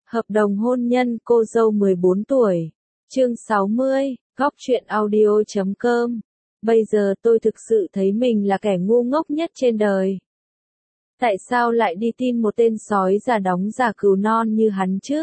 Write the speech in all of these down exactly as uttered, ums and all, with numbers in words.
Hợp đồng hôn nhân cô dâu mười bốn tuổi. Chương sáu mươi, góc truyện audio chấm com. Bây giờ tôi thực sự thấy mình là kẻ ngu ngốc nhất trên đời. Tại sao lại đi tin một tên sói già đóng giả cừu non như hắn chứ?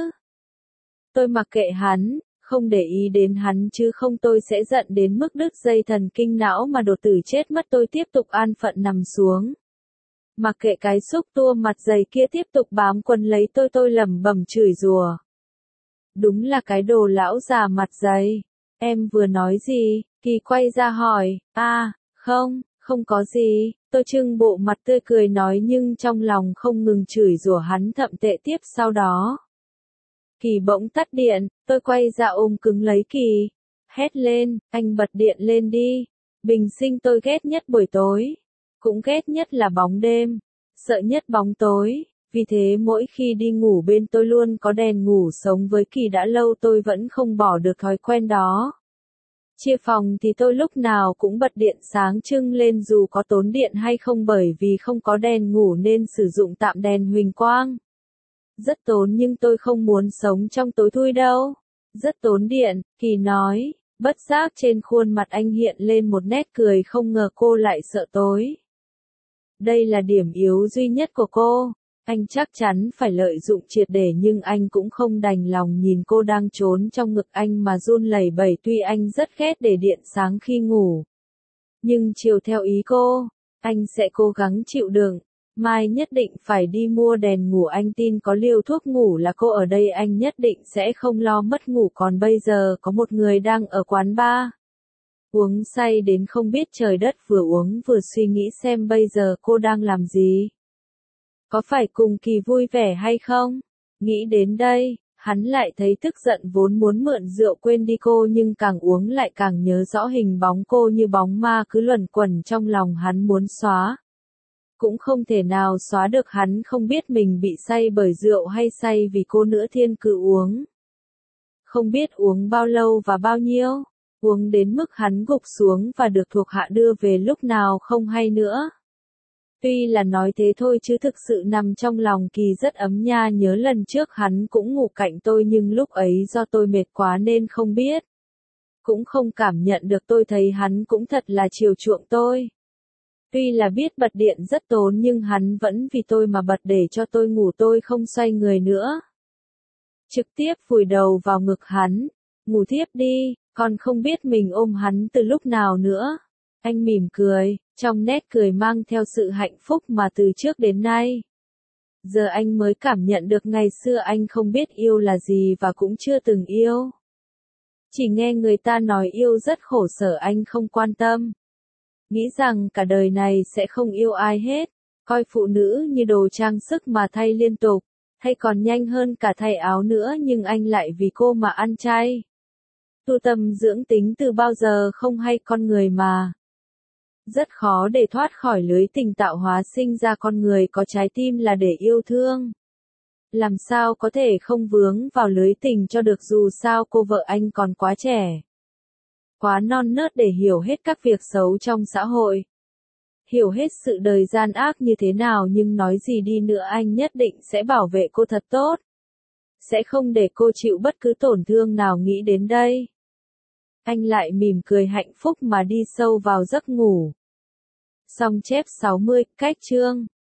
Tôi mặc kệ hắn, không để ý đến hắn chứ không tôi sẽ giận đến mức đứt dây thần kinh não mà đột tử chết mất. Tôi tiếp tục an phận nằm xuống. Mặc kệ cái xúc tua mặt dày kia tiếp tục bám quần lấy tôi tôi lẩm bẩm chửi rủa. Đúng là cái đồ lão già mặt dày. Em vừa nói gì? Kỳ quay ra hỏi. À, không, không có gì. Tôi trưng bộ mặt tươi cười nói nhưng trong lòng không ngừng chửi rủa hắn thậm tệ tiếp sau đó. Kỳ bỗng tắt điện, tôi quay ra ôm cứng lấy Kỳ. Hét lên, anh bật điện lên đi. Bình sinh tôi ghét nhất buổi tối. Cũng ghét nhất là bóng đêm. Sợ nhất bóng tối. Vì thế mỗi khi đi ngủ bên tôi luôn có đèn ngủ. Sống với Kỳ đã lâu tôi vẫn không bỏ được thói quen đó. Chia phòng thì tôi lúc nào cũng bật điện sáng trưng lên dù có tốn điện hay không, bởi vì không có đèn ngủ nên sử dụng tạm đèn huỳnh quang. Rất tốn nhưng tôi không muốn sống trong tối thui đâu. Rất tốn điện, Kỳ nói. Bất giác trên khuôn mặt anh hiện lên một nét cười, không ngờ cô lại sợ tối. Đây là điểm yếu duy nhất của cô. Anh chắc chắn phải lợi dụng triệt để nhưng anh cũng không đành lòng nhìn cô đang trốn trong ngực anh mà run lẩy bẩy. Tuy anh rất ghét để điện sáng khi ngủ, nhưng chiều theo ý cô, anh sẽ cố gắng chịu đựng. Mai nhất định phải đi mua đèn ngủ, anh tin có liều thuốc ngủ là cô ở đây anh nhất định sẽ không lo mất ngủ. Còn bây giờ có một người đang ở quán bar, uống say đến không biết trời đất, vừa uống vừa suy nghĩ xem bây giờ cô đang làm gì. Có phải cùng Kỳ vui vẻ hay không? Nghĩ đến đây, hắn lại thấy tức giận, vốn muốn mượn rượu quên đi cô nhưng càng uống lại càng nhớ rõ hình bóng cô như bóng ma cứ luẩn quẩn trong lòng. Hắn muốn xóa, cũng không thể nào xóa được. Hắn không biết mình bị say bởi rượu hay say vì cô nữa. Thiên cứ uống. Không biết uống bao lâu và bao nhiêu. Uống đến mức hắn gục xuống và được thuộc hạ đưa về lúc nào không hay nữa. Tuy là nói thế thôi chứ thực sự nằm trong lòng Kỳ rất ấm nha. Nhớ lần trước hắn cũng ngủ cạnh tôi nhưng lúc ấy do tôi mệt quá nên không biết. Cũng không cảm nhận được. Tôi thấy hắn cũng thật là chiều chuộng tôi. Tuy là biết bật điện rất tốn nhưng hắn vẫn vì tôi mà bật để cho tôi ngủ. Tôi không xoay người nữa, trực tiếp vùi đầu vào ngực hắn. Ngủ thiếp đi, còn không biết mình ôm hắn từ lúc nào nữa. Anh mỉm cười, trong nét cười mang theo sự hạnh phúc mà từ trước đến nay. Giờ anh mới cảm nhận được ngày xưa anh không biết yêu là gì và cũng chưa từng yêu. Chỉ nghe người ta nói yêu rất khổ sở, anh không quan tâm. Nghĩ rằng cả đời này sẽ không yêu ai hết. Coi phụ nữ như đồ trang sức mà thay liên tục. Hay còn nhanh hơn cả thay áo nữa, nhưng anh lại vì cô mà ăn chay. Tu tâm dưỡng tính từ bao giờ không hay, con người mà. Rất khó để thoát khỏi lưới tình tạo hóa, sinh ra con người có trái tim là để yêu thương. Làm sao có thể không vướng vào lưới tình cho được, dù sao cô vợ anh còn quá trẻ. Quá non nớt để hiểu hết các việc xấu trong xã hội. Hiểu hết sự đời gian ác như thế nào, nhưng nói gì đi nữa anh nhất định sẽ bảo vệ cô thật tốt. Sẽ không để cô chịu bất cứ tổn thương nào. Nghĩ đến đây, anh lại mỉm cười hạnh phúc mà đi sâu vào giấc ngủ. Xong chép sáu mươi, cách chương.